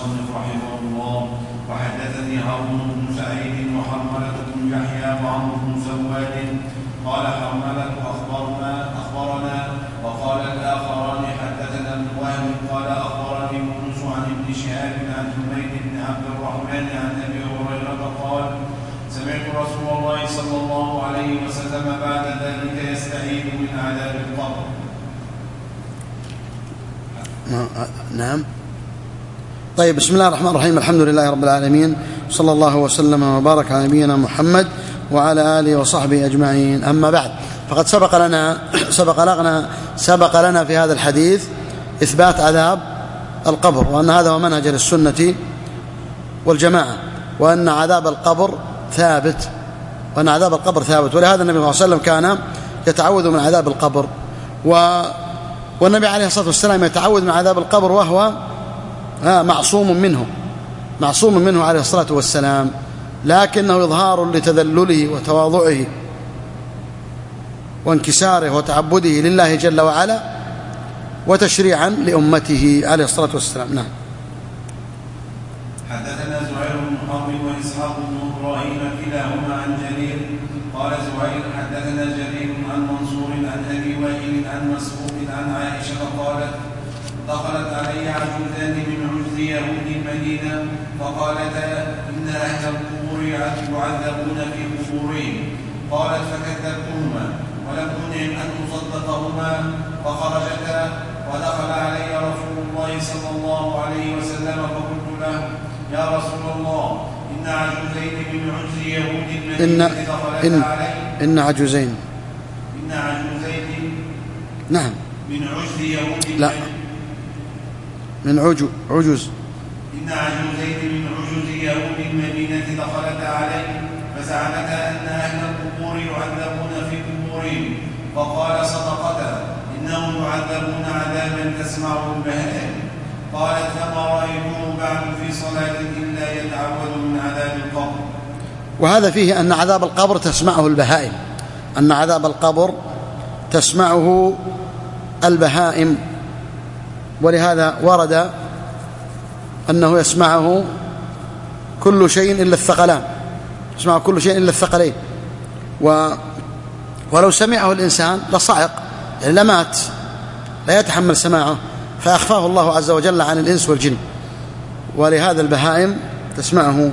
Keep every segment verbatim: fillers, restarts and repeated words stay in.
المصنف رحمه الله: وحدثني هارون بن سعيد وحرملة بن يحيى وعمرو بن سواد قال حرملة أخبرنا أخبرنا وقال الآخران حدثنا ابن وهب قال أخبرني يونس عن ابن شهاب عن حميد بن عبد الرحمن عن أبي هريرة قال: سمعت رسول الله صلى الله عليه وسلم بعد ذلك يستعيذ من عذاب القبر. نعم. طيب، بسم الله الرحمن الرحيم. الحمد لله رب العالمين، صلى الله وسلم وبارك على نبينا محمد وعلى آله وصحبه أجمعين. أما بعد، فقد سبق لنا سبق لنا سبق لنا في هذا الحديث إثبات عذاب القبر، وأن هذا هو منهج السنة والجماعة، وأن عذاب القبر ثابت وأن عذاب القبر ثابت ولهذا النبي صلى الله عليه وسلم كان يتعوذ من عذاب القبر، و والنبي عليه الصلاة والسلام يتعوذ من عذاب القبر وهو معصوم منه معصوم منه عليه الصلاة والسلام، لكنه إظهار لتذلله وتواضعه وانكساره وتعبده لله جل وعلا وتشريعا لأمته عليه الصلاة والسلام. نعم. حدثنا زهير بن حرب وإسحاق بن إبراهيم كلاهما عن جرير قال زهير حدثنا جرير عن منصور عن أبي وائل عن مسعود عن عائشة قالت: دخلت علي عجوزان من عجز يهود المدينة فقالتا: إن أهل القبور يعذبون في قبورهم. قالت: فكذبتهما ولم أنعم أن أصدقهما فخرجتا، ودخل علي رسول الله صلى الله عليه وسلم فقلت له: يا رسول الله، إن عجوزين من عجز يهود المدينة دخلتا علي. إن عجوزين إن عجوزين نعم من عجز يهود لا من عجو عجوز إن عجوزين من عجوز يهود المدينة دخلتا علي فزعمتا أن أهل القبور يعذبون في قبورهم، فقال: صدقتا، إنهم يعذبون عذابا تسمعه البهائم. قالت: فما رأيته بعد في صلاة إلا يتعوذ من عذاب القبر. وهذا فيه أن عذاب القبر تسمعه البهائم أن عذاب القبر تسمعه البهائم ولهذا ورد أنه يسمعه كل شيء إلا الثقلان يسمعه كل شيء إلا الثقلين و ولو سمعه الإنسان لصعق، يعني لمات، لا يتحمل سماعه، فأخفاه الله عز وجل عن الإنس والجن، ولهذا البهائم تسمعه.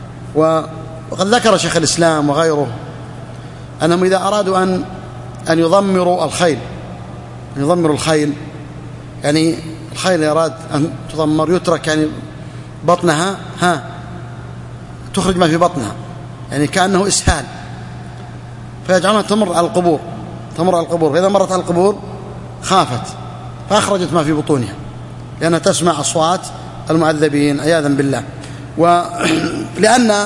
وقد ذكر شيخ الإسلام وغيره أنهم إذا أرادوا أن أن يضمروا الخيل أن يضمروا الخيل يعني الخيل يراد أن تضمر، يترك يعني بطنها ها تخرج ما في بطنها، يعني كأنه إسهال، فيجعلونها تمر على القبور تمر على القبور فإذا مرت على القبور خافت فأخرجت ما في بطونها، لأنها تسمع أصوات المعذبين عياذا بالله. ولأن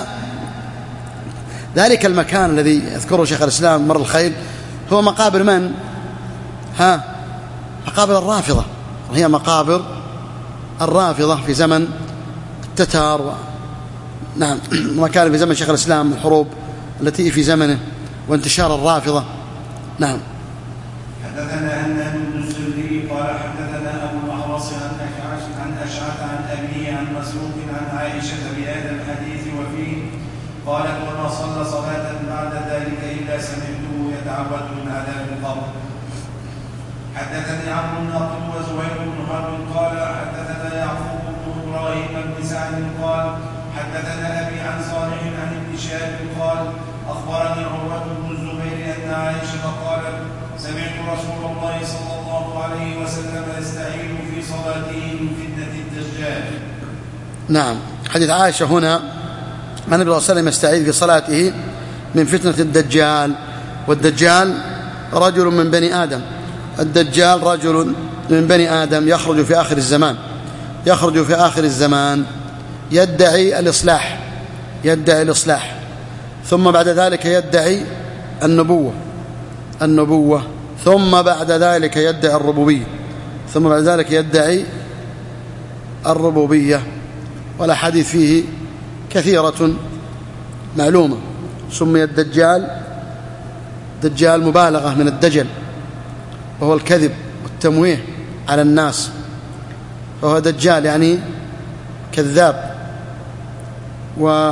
ذلك المكان الذي يذكره شيخ الإسلام مر الخيل هو مقابر من؟ ها مقابر الرافضة، هي مقابر الرافضة في زمن التتار و... نعم ما كان في زمن شيخ الإسلام الحروب التي في زمنه وانتشار الرافضة. نعم. حدثنا أنه بن السري قال حدثنا أبو الأحوص عن أشعث عن أبيه عن مسروق عن عائشة بهذا الحديث وفيه قالت: وما صلى صلاة بعد ذلك إلا سمعته يتعوذ من عذاب القبر. حدثني عمرو الناقد وزهير بن حرب قال حدثنا يعقوب بن إبراهيم بن سعد قال حدثنا أبي عن صالح عن ابن شهاب قال أخبرني عروة بن الزبير أن عائشة قالت: سمعت رسول الله صلى الله عليه وسلم يستعيذ في صلاته من فتنة الدجال. نعم. حديث عائشة هنا عن النبي صلى الله عليه وسلم يستعيذ في صلاته من فتنة الدجال، والدجال رجل من بني آدم الدجال رجل من بني آدم يخرج في آخر الزمان يخرج في آخر الزمان يدعي الإصلاح يدعي الإصلاح ثم بعد ذلك يدعي النبوة النبوة ثم بعد ذلك يدعي الربوبية ثم بعد ذلك يدعي الربوبية والأحاديث فيه كثيرة معلومة. سمي الدجال دجال مبالغة من الدجل، وهو الكذب والتمويه على الناس، فهو دجال يعني كذاب. و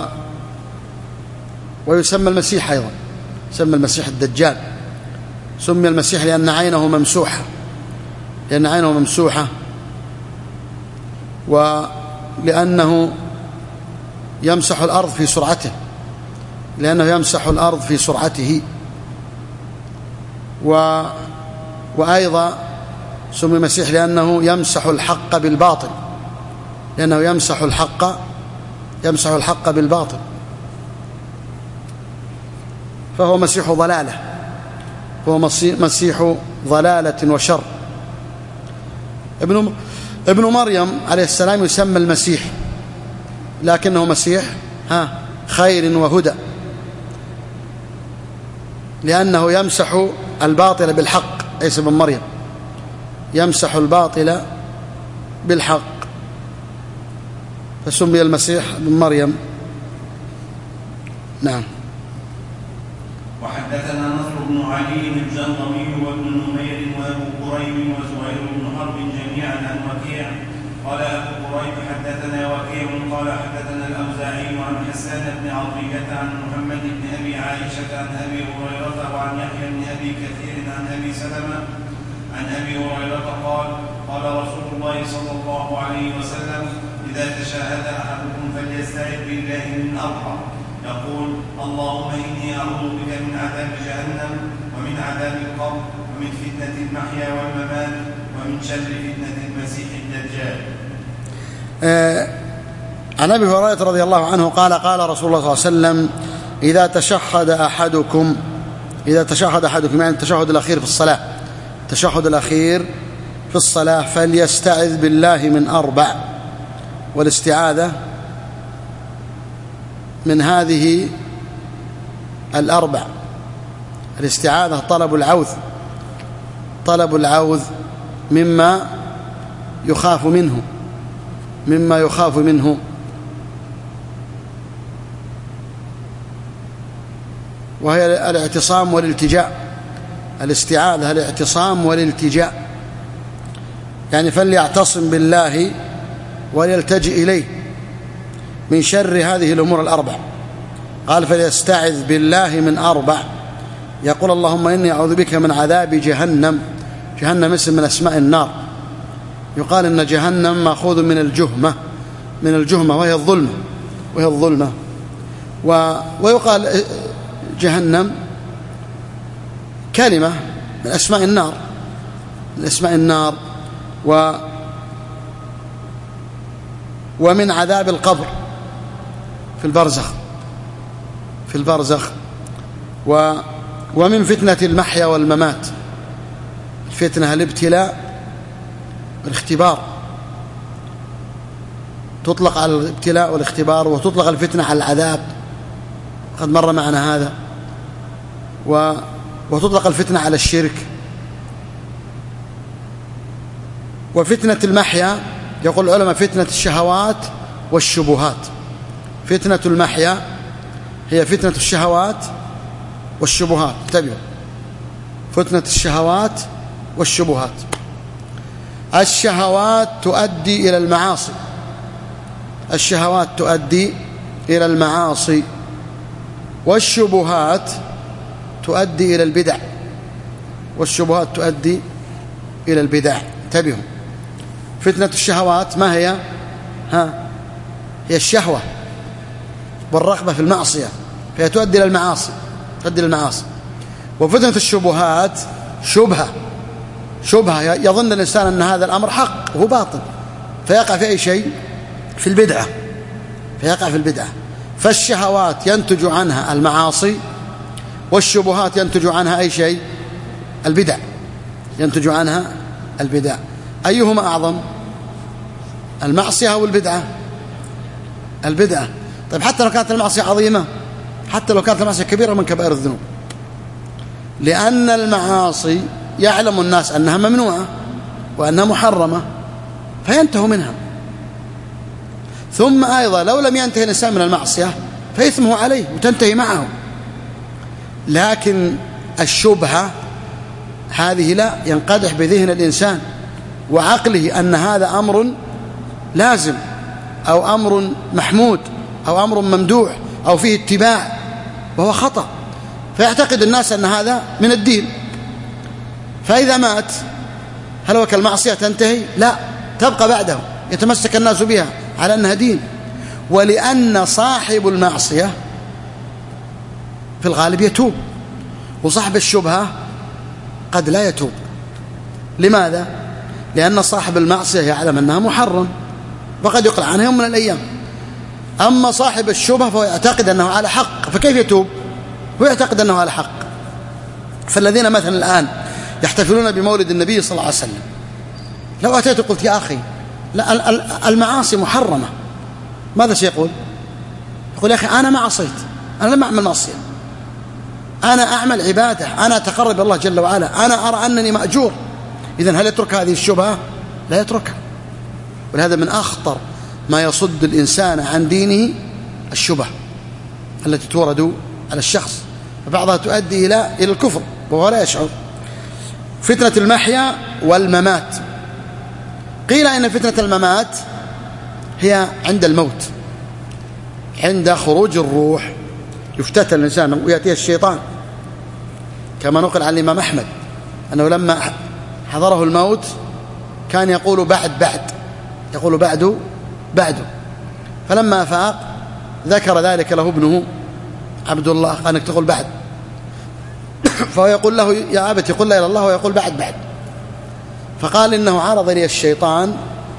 ويسمى المسيح أيضا، يسمى المسيح الدجال. سمي المسيح لأن عينه ممسوحة، لأن عينه ممسوحة ولأنه يمسح الأرض في سرعته، لأنه يمسح الأرض في سرعته. و وأيضا سمي المسيح لأنه يمسح الحق بالباطل، لأنه يمسح الحق يمسح الحق بالباطل، فهو مسيح ضلالة، هو مسيح ضلالة وشر. ابن ابن مريم عليه السلام يسمى المسيح، لكنه مسيح ها خير وهدى، لأنه يمسح الباطل بالحق. عيسى بن مريم يمسح الباطل بالحق، فسمي المسيح بن مريم. نعم. وحدثنا نصر بن علي الجنضمي وابن نمير وابو قريب وزهير بن حرب جميعا عن وكيع قال ابو قريب حدثنا وكيع قال حدثنا الاوزاعي عن حسان بن عطيه عن محمد بن ابي عائشه عن ابي هريره وعن يحيى بن ابي كثير عن ابي سلمه عن ابي هريره قال قال رسول الله صلى الله عليه وسلم اذا تشهد احدكم فليستعذ بالله من اربع، يقول اللهم إني أعوذ بك من عذاب جهنم ومن عذاب القبر ومن فتنة المحيا والممات ومن شر فتنة المسيح الدجال. آه عن أبي هريرة رضي الله عنه قال قال رسول الله صلى الله عليه وسلم إذا تشهد أحدكم إذا تشهد أحدكم يعني التشهد الأخير في الصلاة التشهد الأخير في الصلاة فليستعذ بالله من أربع. والاستعاذة من هذه الأربع. الاستعاذة طلب العوذ طلب العوذ مما يخاف منه مما يخاف منه وهي الاعتصام والالتجاء. الاستعاذة الاعتصام والالتجاء، يعني فليعتصم بالله وليلتجئ إليه من شر هذه الأمور الأربع. قال فليستعذ بالله من أربع، يقول اللهم إني أعوذ بك من عذاب جهنم. جهنم اسم من أسماء النار، يقال إن جهنم مأخوذ من الجهمة من الجهمة وهي الظلمة وهي الظلمة و... ويقال جهنم كلمة من أسماء النار من أسماء النار و... ومن عذاب القبر في البرزخ في البرزخ و ومن فتنة المحيا والممات. الفتنة الابتلاء والاختبار، تطلق على الابتلاء والاختبار وتطلق الفتنة على العذاب، قد مر معنا هذا، و وتطلق الفتنة على الشرك. وفتنة المحيا يقول العلماء فتنة الشهوات والشبهات. فتنة المحيا هي فتنة الشهوات والشبهات. انتبهوا، فتنة الشهوات والشبهات. الشهوات تؤدي إلى المعاصي الشهوات تؤدي إلى المعاصي والشبهات تؤدي إلى البدع والشبهات تؤدي إلى البدع. انتبهوا، فتنة الشهوات ما هي؟ ها هي الشهوة والرغبة في المعصية، فهي تؤدي إلى المعاصي تؤدي إلى المعاصي. وفتنة الشبهات شبهة شبهة يظن الإنسان أن هذا الأمر حق وهو باطل، فيقع في أي شيء؟ في البدعة فيقع في البدعة. فالشهوات ينتج عنها المعاصي، والشبهات ينتج عنها أي شيء؟ البدع ينتج عنها البدع. أيهما أعظم، المعصية أو البدعة؟ البدعة. طيب حتى لو كانت المعصية عظيمة، حتى لو كانت المعصية كبيرة من كبائر الذنوب، لأن المعاصي يعلم الناس أنها ممنوعة وأنها محرمة فينتهوا منها. ثم أيضا لو لم ينتهي الإنسان من المعصية فإثمه عليه وتنتهي معه. لكن الشبهة هذه لا، ينقدح بذهن الإنسان وعقله أن هذا أمر لازم أو أمر محمود أو أمر ممدوح أو فيه اتباع، وهو خطأ، فيعتقد الناس أن هذا من الدين. فإذا مات هل هو كالمعصية تنتهي؟ لا، تبقى بعده، يتمسك الناس بها على أنها دين. ولأن صاحب المعصية في الغالب يتوب، وصاحب الشبهة قد لا يتوب. لماذا؟ لأن صاحب المعصية يعلم أنها محرم وقد يقلع عنها يوم من الأيام. أما صاحب الشبهة فهو يعتقد أنه على حق، فكيف يتوب؟ هو يعتقد أنه على حق. فالذين مثلا الآن يحتفلون بمولد النبي صلى الله عليه وسلم، لو أتيت قلت يا أخي لا المعاصي محرمة، ماذا سيقول؟ يقول يا أخي أنا ما عصيت، أنا لم أعمل معصية، أنا أعمل عبادة، أنا أتقرب إلى الله جل وعلا، أنا أرى أنني مأجور. إذن هل يترك هذه الشبهة؟ لا يتركها. ولهذا من أخطر ما يصد الإنسان عن دينه الشبه التي تورد على الشخص، فبعضها تؤدي إلى إلى الكفر وهو لا يشعر. فتنة المحيا والممات. قيل إن فتنة الممات هي عند الموت، عند خروج الروح يفتتن الإنسان ويأتيه الشيطان، كما نقل عن الإمام أحمد أنه لما حضره الموت كان يقول بعد بعد يقول بعد بعد فلما أفاق ذكر ذلك له ابنه عبد الله أنك تقول بعد، فهو يقول له يا أبت يقول لا إلى الله ويقول بعد بعد. فقال إنه عرض لي الشيطان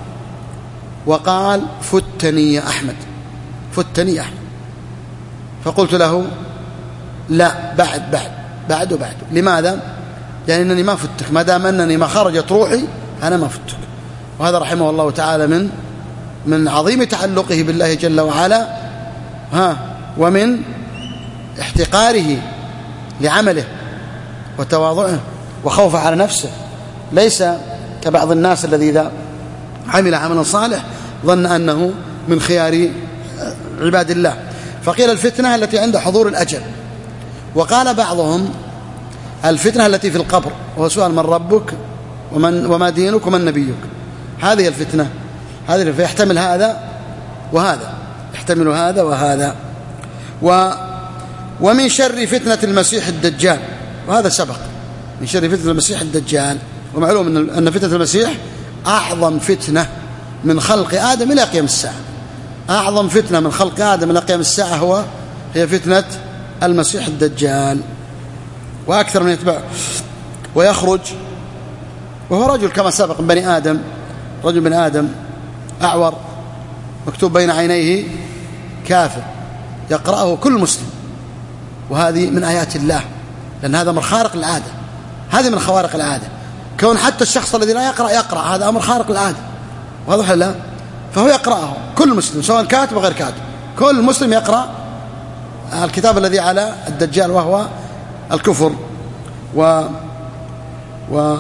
وقال فتني يا أحمد، فتني يا أحمد. فقلت له لا، بعد بعد بعد وبعد. لماذا؟ لأنني يعني ما فتك، ما دام أنني ما خرجت روحي أنا ما فتك. وهذا رحمه الله تعالى من من عظيم تعلقه بالله جل وعلا، ها ومن احتقاره لعمله وتواضعه وخوفه على نفسه، ليس كبعض الناس الذي إذا عمل عملا صالح ظن أنه من خيار عباد الله. فقيل الفتنة التي عند حضور الأجل، وقال بعضهم الفتنة التي في القبر، وهو سؤال من ربك ومن وما دينك ومن نبيك. هذه الفتنة، هذه فيحتمل هذا وهذا، يحتمل هذا وهذا. و ومن شر فتنة المسيح الدجال، وهذا سبق، من شر فتنة المسيح الدجال. ومعلوم أن فتنة المسيح أعظم فتنة من خلق آدم إلى قيام الساعة، أعظم فتنة من خلق آدم إلى قيام الساعة هو هي فتنة المسيح الدجال. وأكثر من يتبع ويخرج وهو رجل كما سبق من بني آدم، رجل من آدم أعور مكتوب بين عينيه كافر، يقرأه كل مسلم، وهذه من آيات الله، لأن هذا أمر خارق العادة، هذه من خوارق العادة. كون حتى الشخص الذي لا يقرأ يقرأ، هذا أمر خارق العادة، واضح لا؟ فهو يقرأه كل مسلم سواء كاتب وغير كاتب، كل مسلم يقرأ الكتاب الذي على الدجال وهو الكفر. و و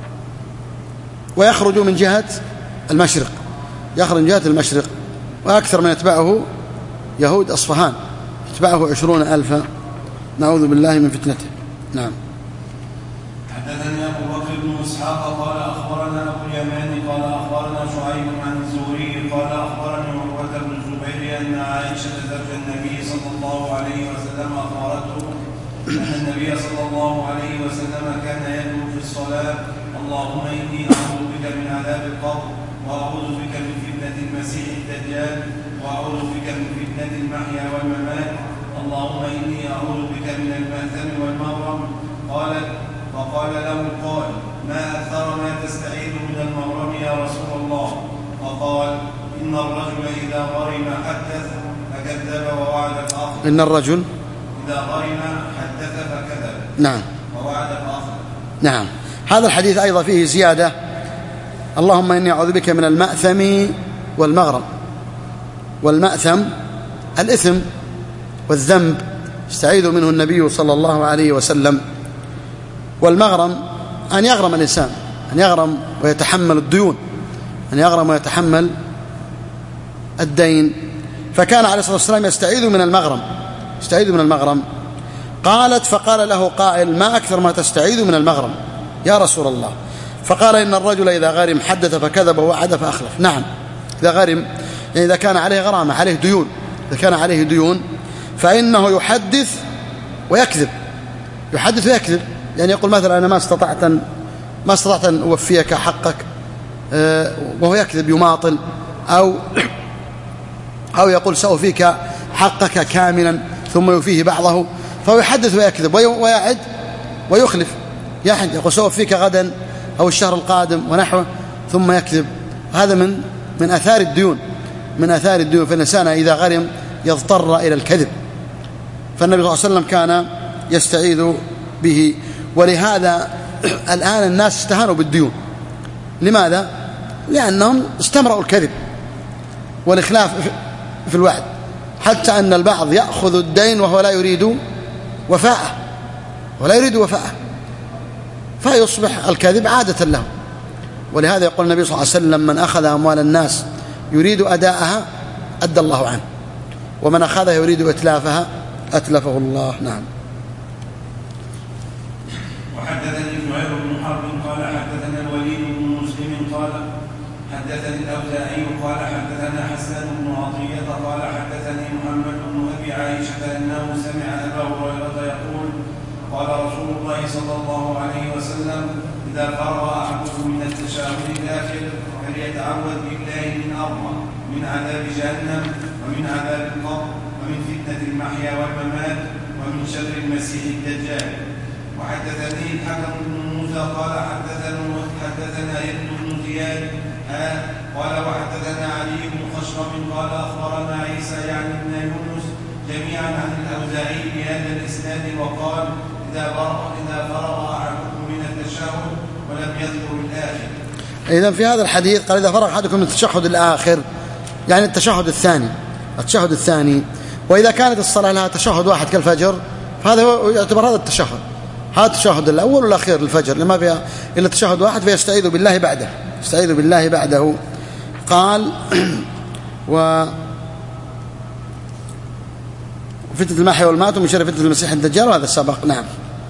ويخرج من جهة المشرق، يخرج من جهة المشرق. وأكثر من يتبعه يهود أصفهان، يتبعه عشرون ألفا، نعوذ بالله من فتنته. نعم. حدثني أبو بكر بن إسحاق قال أخبرنا أبو اليمان قال أخبرنا شعيب عن الزهري قال أخبرني عروة بن الزبير أن عائشة زوج النبي صلى الله عليه وسلم أخبرته أن النبي صلى الله عليه وسلم كان يدعو في الصلاة اللهم إني أعوذ بك من عذاب القبر، وأعوذ بك من فتنة المسيح الدجال، وأعوذ بك من فتنة المحيا والممات، اللهم إني أعوذ بك من المأثم والمغرم. قالت وقال له قال ما أكثر ما تستعيذ من المغرم يا رسول الله؟ وقال إن الرجل إذا غرم حدث فكذب ووعد فأخلف. إن الرجل إذا غرم حدث فكذب نعم ووعد فأخلف. نعم. هذا الحديث أيضا فيه زيادة، اللهم إني أعوذ بك من المأثم والمغرم. والمأثم الإثم والذنب استعيذ منه النبي صلى الله عليه وسلم. والمغرم أن يغرم الإنسان، أن يغرم ويتحمل الديون، أن يغرم ويتحمل الدين. فكان عليه الصلاة والسلام يستعيذ من المغرم، يستعيذ من المغرم. قالت فقال له قائل ما أكثر ما تستعيذ من المغرم يا رسول الله؟ فقال إن الرجل إذا غرم حدث فكذب ووعد فأخلف. نعم، إذا غرم يعني إذا كان عليه غرامة، عليه ديون، إذا كان عليه ديون فإنه يحدث ويكذب، يحدث ويكذب. يعني يقول مثلا أنا ما استطعت أن ما استطعت أن أوفيك حقك، وهو يكذب يماطل، أو أو يقول سأوفيك حقك كاملا ثم يوفيه بعضه، فهو يحدث ويكذب ويعد ويخلف، يحد يقول سأوفيك غدا أو الشهر القادم ونحوه ثم يكذب. هذا من من آثار الديون، من آثار الديون. فالإنسان إذا غرم يضطر إلى الكذب، فالنبي صلى الله عليه وسلم كان يستعيذ به. ولهذا الآن الناس استهانوا بالديون. لماذا؟ لأنهم استمروا الكذب والإخلاف في الوعد، حتى أن البعض يأخذ الدين وهو لا يريد وفاءه ولا يريد وفاءه فيصبح الكذب عادة له. ولهذا يقول النبي صلى الله عليه وسلم من أخذ أموال الناس يريد أداءها أدى الله عنه، ومن أخذها يريد إتلافها أتلفه الله. نعم. وحدثني زهير بن حرب قال حدثنا الوليد بن مسلم قال حدثني الأوزاعي قال حدثنا حسان بن عطية قال حدثني محمد بن أبي عائشة أنه سمع أبا هريرة يقول قال رسول الله صلى الله عليه وسلم إذا فرغ أحدكم من التشهد الآخر فليتعوذ بالله من أربع: من عذاب جهنم، ومن عذاب القبر، ومن فتنة المحيا والممات، ومن شر المسيح الدجال. وحدثني الحكم بن موسى قال حدثنا حدثنا ابن بن زياد قال وحدثنا علي بن خشرم قال أخبرنا عيسى يعني ابن يونس جميعا عن الأوزاعي بهذا الإسناد وقال إذا فرغ إذا فرغ أحدكم من التشهد ولم يذكر الآخر. إذن في هذا الحديث قال إذا فرغ أحدكم من التشهد الآخر، يعني التشهد الثاني التشهد الثاني وإذا كانت الصلاة لها تشهد واحد كالفجر فهذا هو يعتبر هذا التشهد، هذا التشهد الأول والأخير للفجر، لما فيها إلا تشهد واحد فيستعيذ بالله بعده يستعيذ بالله بعده. قال و فتنة المحيا والممات ومن شر فتنة المسيح الدجال، وهذا سبق. نعم.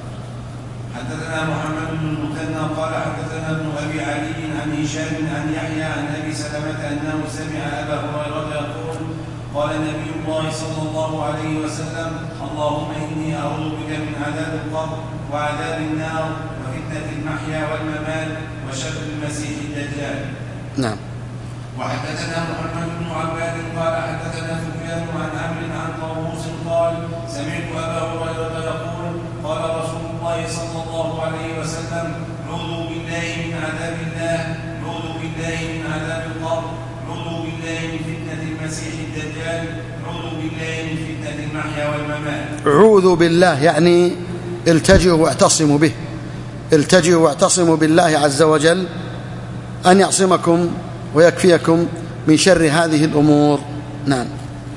حدثنا محمد بن المثنى قال حدثنا ابن أبي علي عن هشام عن يحيى عن أبي سلمة أنه سمع أبا هريرة يقول قال النبي الله صلى الله عليه وسلم اللهم إني أعوذ بك من عذاب القبر وعذاب النار وفتنة المحيا والممات وشر المسيح الدجال. نعم. وحدثنا محمد بن عباد قال حدثنا سفيان عن عمرو عن طاووس قال سمعت أبا هريرة يقول قال رسول الله صلى الله عليه وسلم عوذوا بالله من عذاب الله، عوذوا بالله من عذاب القبر، عوذوا بالله من فتنة المسيح الدجال، عوذوا بالله من فتنة المحيا والممات. عوذوا بالله يعني التجئوا واعتصموا به، التجئوا واعتصموا بالله عز وجل أن يعصمكم ويكفيكم من شر هذه الأمور. نعم.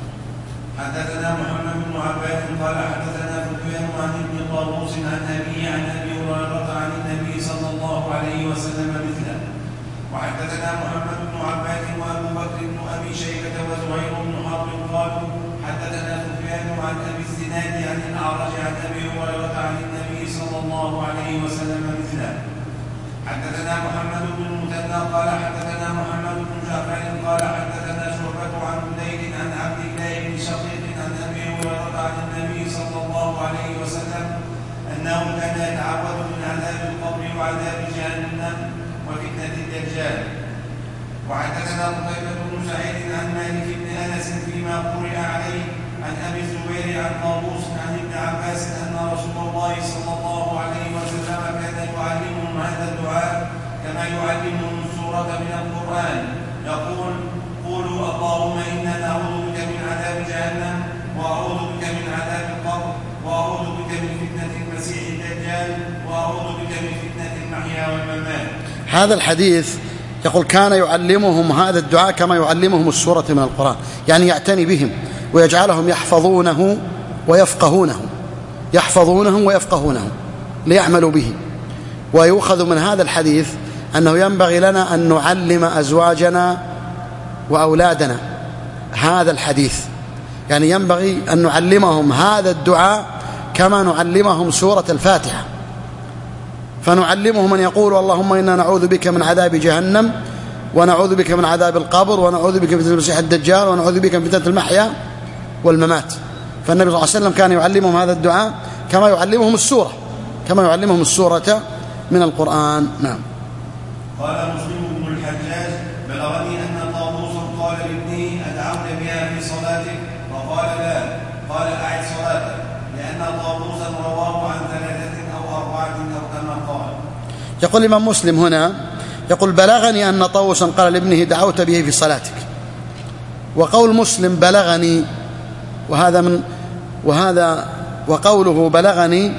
حدثنا محمد بن عباد قال حدثنا سفيان عن ابن طاووس عن أبيه عن أبي هريرة عن النبي صلى الله عليه وسلم مثله. وحدثنا محمد بن عباد وأبو بكر بن أبي شيبة وزهير بن حرب قالوا حدثنا سفيان عن أبي الزناد عن الأعرج عن أبي هريرة عن النبي صلى الله عليه وسلم مثله. حدثنا محمد بن المثنى قال حدثنا محمد بن جعفر قال حدثنا شعبة عن بديل عن عبد الله بن شقيق عن أبي هريرة عن النبي صلى الله عليه وسلم أنه كان يتعوذ من عذاب القبر وعذاب جهنم وفتنة الدجال. وحدثنا قتيبة بن سعيد عن مالك بن أنس فيما قرئ عليه عن أبي الزبير عن طاووس عن ابن عباس أن رسول الله صلى الله عليه وسلم كان يعلمهم هذا الدعاء كما يعلمهم السورة من القرآن يقول قولوا اللهم إنا نعوذ بك من عذاب جهنم وأعوذ بك من عذاب القبر وأعوذ بك من فتنة المسيح الدجال وأعوذ بك من فتنة المحيا والممات. هذا الحديث يقول كان يعلمهم هذا الدعاء كما يعلمهم السورة من القرآن، يعني يعتني بهم ويجعلهم يحفظونه ويفقهونه يحفظونه ويفقهونه ليعملوا به. ويؤخذ من هذا الحديث أنه ينبغي لنا أن نعلم أزواجنا وأولادنا هذا الحديث، يعني ينبغي أن نعلمهم هذا الدعاء كما نعلمهم سورة الفاتحة، فنعلمهم أن يقولوا اللهم إنا نعوذ بك من عذاب جهنم ونعوذ بك من عذاب القبر، ونعوذ بك من فتنة المسيح الدجال، ونعوذ بك من فتنة المحيا والممات. فالنبي صلى الله عليه وسلم كان يعلمهم هذا الدعاء كما يعلمهم السورة كما يعلمهم السورة من القرآن. نعم. قال مسلم بن الحجاج: بلغني أن طاووسا قال لابنه: أدعوت بها في صلاتك؟ فقال: لا. قال: أعد صلاتك، لأن طاووسا رواه عن ثلاثة أو أربعة أو كما قال. يقول الإمام مسلم هنا، يقول: بلغني أن طاووسا قال لابنه: دعوت به في صلاتك. وقول مسلم بلغني، وهذا من وهذا وقوله بلغني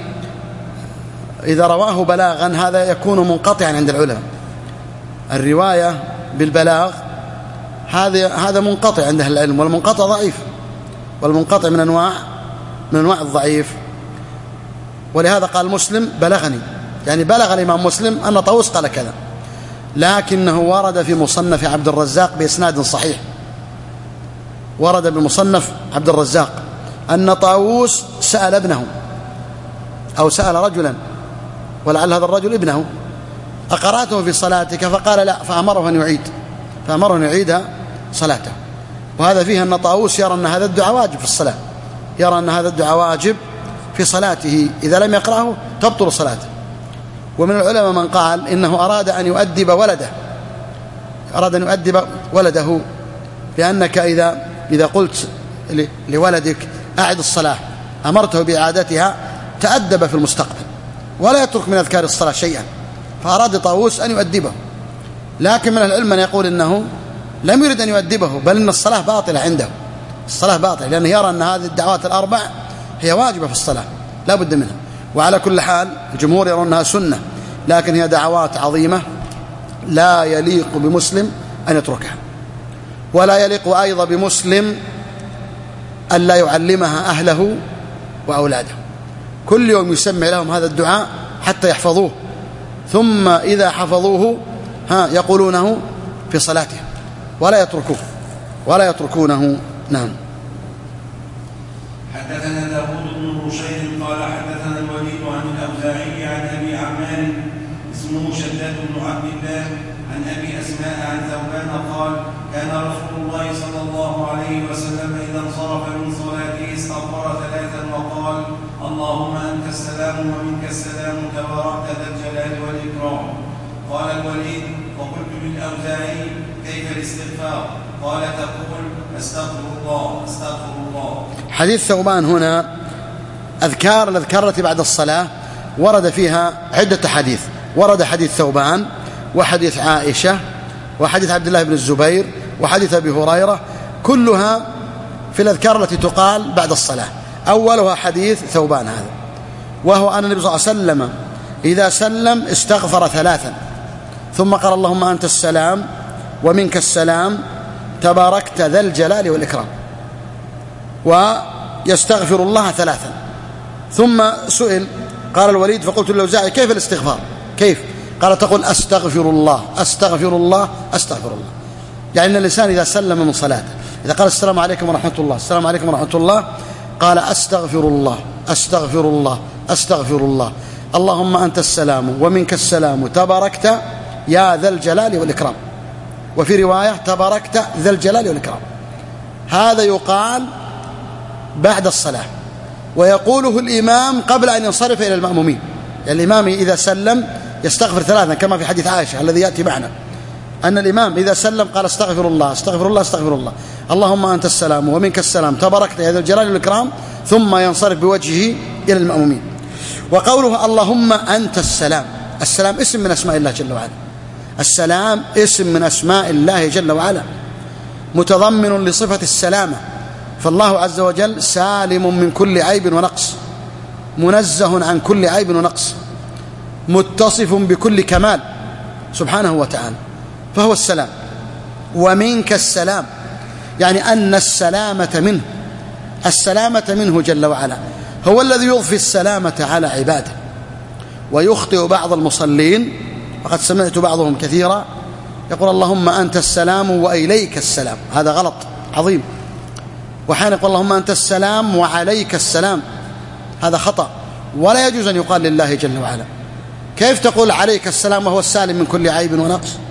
إذا رواه بلاغا هذا يكون منقطعا عند العلماء. الرواية بالبلاغ هذا هذا منقطع عند أهل العلم، والمنقطع ضعيف، والمنقطع من أنواع من أنواع الضعيف. ولهذا قال مسلم بلغني، يعني بلغ الإمام مسلم أن طاووس قال كذا، لكنه ورد في مصنف عبد الرزاق بإسناد صحيح، ورد بمصنف عبد الرزاق أن طاووس سأل ابنه أو سأل رجلا، ولعل هذا الرجل ابنه: أقرأته في صلاتك؟ فقال: لا. فأمره أن يعيد فأمره أن يعيد صلاته. وهذا فيه أن طاووس يرى أن هذا الدعاء واجب في الصلاة، يرى أن هذا الدعاء واجب في صلاته، إذا لم يقرأه تبطل صلاته. ومن العلماء من قال إنه أراد أن يؤدب ولده أراد أن يؤدب ولده لأنك إذا إذا قلت لولدك أعد الصلاة أمرته بإعادتها تأدب في المستقبل ولا يترك من أذكار الصلاة شيئا، فأراد طاووس أن يؤدبه. لكن من العلم من يقول إنه لم يرد أن يؤدبه، بل إن الصلاة باطلة عنده، الصلاة باطلة، لأنه يرى أن هذه الدعوات الأربع هي واجبة في الصلاة لا بد منها. وعلى كل حال الجمهور يرون أنها سنة، لكن هي دعوات عظيمة لا يليق بمسلم أن يتركها، ولا يليق أيضا بمسلم أن لا يعلمها أهله وأولاده. كل يوم يسمع لهم هذا الدعاء حتى يحفظوه، ثم إذا حفظوه ها يقولونه في صلاتهم ولا يتركوه ولا يتركونه. نعم. حدثنا داود بن رشيد قال حدثنا الوليد عن الأوزاعي عن أبي عمار اسمه شداد بن عبد الله عن أبي أسماء عن ثوبان قال: كان رسول الله صلى الله عليه وسلم إذا انصرف من صلاته استغفر ثلاثا وقال: اللهم أنت السلام ومنك السلام تباركت ذا الجلال والإكرام. قال الوليد: وقلت للأوزاعي: كيف الاستغفار؟ قال: تقول: استغفر الله استغفر الله. حديث ثوبان هنا أذكار الأذكار التي بعد الصلاة ورد فيها عدة حديث، ورد حديث ثوبان وحديث عائشة وحديث عبد الله بن الزبير وحديث أبي هريرة، كلها في الأذكار التي تقال بعد الصلاة. أولها حديث ثوبان هذا، وهو أن النبي صلى الله عليه وسلم إذا سلم استغفر ثلاثا ثم قال: اللهم أنت السلام ومنك السلام تباركت ذا الجلال والإكرام، ويستغفر الله ثلاثا. ثم سئل قال الوليد: فقلت للأوزاعي: كيف الاستغفار؟ كيف؟ قال: تقول: أستغفر الله أستغفر الله أستغفر الله. يعني أن الإنسان إذا سلم من صلاته إذا قال: السلام عليكم ورحمة الله السلام عليكم ورحمة الله، قال: أستغفر الله أستغفر الله أستغفر الله، اللهم أنت السلام ومنك السلام تباركت يا ذا الجلال والإكرام. وفي رواية: تباركت ذا الجلال والإكرام. هذا يقال بعد الصلاة، ويقوله الإمام قبل أن ينصرف إلى المأمومين. يعني الإمام إذا سلم يستغفر ثلاثا كما في حديث عائشة الذي يأتي معنا، أن الإمام إذا سلم قال: استغفر الله استغفر الله استغفر الله، اللهم أنت السلام ومنك السلام تباركت يا ذا الجلال والإكرام، ثم ينصرف بوجهه إلى المأمومين. وقوله: اللهم أنت السلام، السلام اسم من أسماء الله جل وعلا، السلام اسم من أسماء الله جل وعلا متضمن لصفة السلامة، فالله عز وجل سالم من كل عيب ونقص، منزه عن كل عيب ونقص، متصف بكل كمال سبحانه وتعالى، فهو السلام. ومنك السلام يعني أن السلامة منه، السلامة منه جل وعلا، هو الذي يضفي السلامة على عباده. ويخطئ بعض المصلين، وقد سمعت بعضهم كثيرا يقول: اللهم أنت السلام وإليك السلام، هذا غلط عظيم. وحين يقول: اللهم أنت السلام وعليك السلام، هذا خطأ، ولا يجوز أن يقال لله جل وعلا. كيف تقول عليك السلام وهو السالم من كل عيب ونقص؟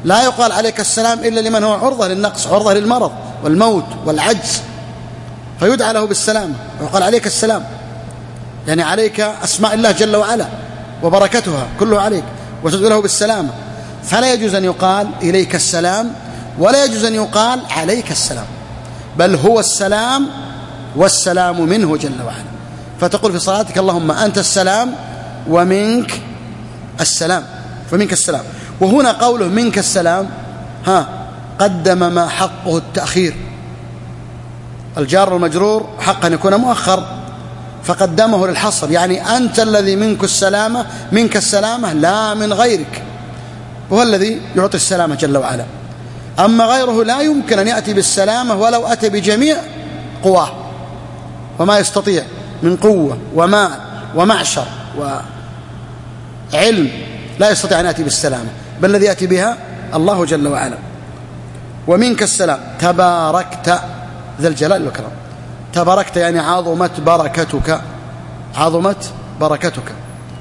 لا يقال عليك السلام إلا لمن هو عرضة للنقص، عرضة للمرض والموت والعجز، فيدعى له بالسلامة ويقال عليك السلام، يعني عليك أسماء الله جل وعلا وبركتها كله عليك، وتدعو له بالسلامة. فلا يجوز أن يقال إليك السلام، ولا يجوز أن يقال عليك السلام، بل هو السلام والسلام منه جل وعلا. فتقول في صلاتك اللهم أنت السلام ومنك السلام، فمنك السلام. وهنا قوله منك السلام ها قدم ما حقه التأخير، الجار والمجرور حق أن يكون مؤخر فقدمه للحصر، يعني أنت الذي منك السلامة، منك السلامة لا من غيرك، وهو الذي يعطي السلامة جل وعلا. أما غيره لا يمكن أن يأتي بالسلامة ولو أتى بجميع قواه وما يستطيع من قوة ومال ومعشر وعلم، لا يستطيع أن يأتي بالسلامة، بل الذي يأتي بها الله جل وعلا. ومنك السلام تباركت ذا الجلال والإكرام، تباركت يعني عظمت بركتك، عظمت بركتك.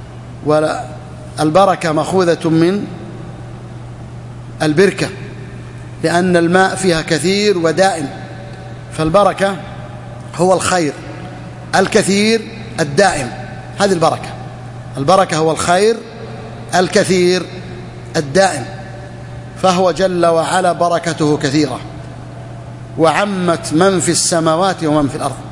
والبركة مأخوذة من البركة لأن الماء فيها كثير ودائم، فالبركة هو الخير الكثير الدائم، هذه البركة. البركة هو الخير الكثير الدائم، فهو جل وعلا بركته كثيرة وعمت من في السماوات ومن في الأرض.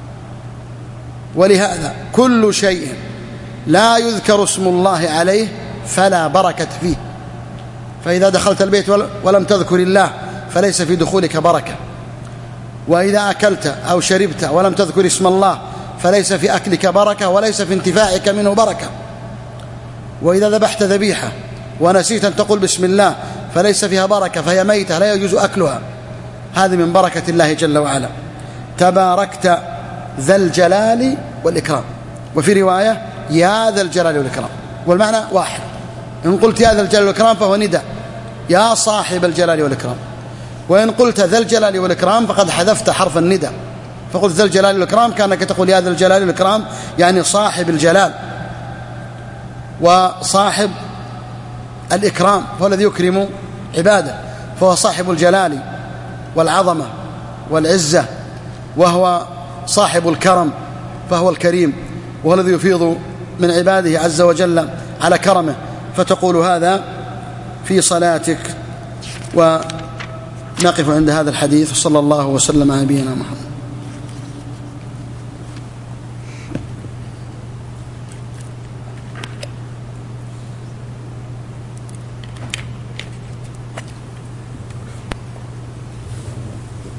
ولهذا كل شيء لا يذكر اسم الله عليه فلا بركة فيه، فإذا دخلت البيت ولم تذكر الله فليس في دخولك بركة، وإذا أكلت أو شربت ولم تذكر اسم الله فليس في أكلك بركة وليس في انتفاعك منه بركة، وإذا ذبحت ذبيحة ونسيت أن تقول بسم الله فليس فيها بركة، فهي ميتة لا يجوز أكلها، هذه من بركة الله جل وعلا. تباركت ذا الجلال والإكرام، وفي رواية يا ذا الجلال والإكرام، والمعنى واحد. إن قلت يا ذا الجلال والإكرام فهو نداء، يا صاحب الجلال والإكرام، وإن قلت ذا الجلال والإكرام فقد حذفت حرف النداء، فقلت ذا الجلال والإكرام كأنك تقول يا ذا الجلال والإكرام، يعني صاحب الجلال وصاحب الإكرام، فهو الذي يكرم عباده، فهو صاحب الجلال والعظمة والعزة، وهو صاحب الكرم فهو الكريم، وهو الذي يفيض من عباده عز وجل على كرمه. فتقول هذا في صلاتك. ونقف عند هذا الحديث، صلى الله وسلم على نبينا محمد.